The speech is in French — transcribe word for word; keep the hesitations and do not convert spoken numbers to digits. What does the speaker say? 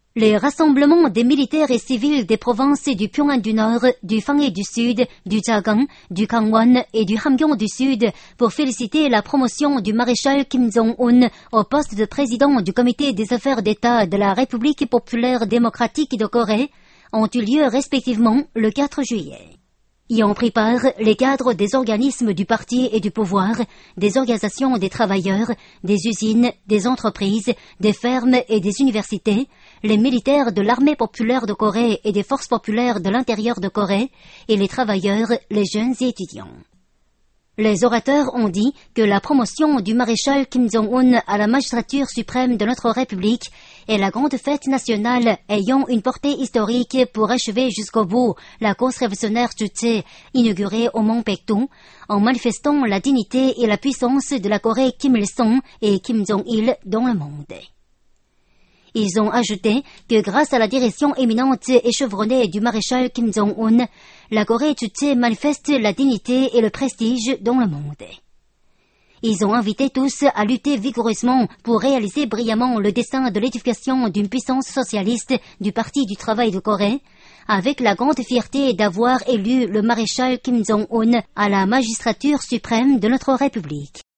Les rassemblements des militaires et civils des provinces du Pyongan du Nord, du Phanghae du Sud, du Jagang, du Gangwon et du Hamgyong du Sud pour féliciter la promotion du maréchal Kim Jong-un au poste de président du Comité des affaires d'État de la République populaire démocratique de Corée ont eu lieu respectivement le quatre juillet. Y ont pris part les cadres des organismes du parti et du pouvoir, des organisations des travailleurs, des usines, des entreprises, des fermes et des universités, les militaires de l'armée populaire de Corée et des forces populaires de l'intérieur de Corée, et les travailleurs, les jeunes et étudiants. Les orateurs ont dit que la promotion du maréchal Kim Jong-un à la magistrature suprême de notre République est la grande fête nationale ayant une portée historique pour achever jusqu'au bout la cause révolutionnaire Juche inaugurée au Mont Baekdu, en manifestant la dignité et la puissance de la Corée Kim Il-sung et Kim Jong-il dans le monde. Ils ont ajouté que grâce à la direction éminente et chevronnée du maréchal Kim Jong-un, la Corée Juche manifeste la dignité et le prestige dans le monde. Ils ont invité tous à lutter vigoureusement pour réaliser brillamment le destin de l'édification d'une puissance socialiste du Parti du travail de Corée, avec la grande fierté d'avoir élu le maréchal Kim Jong-un à la magistrature suprême de notre République.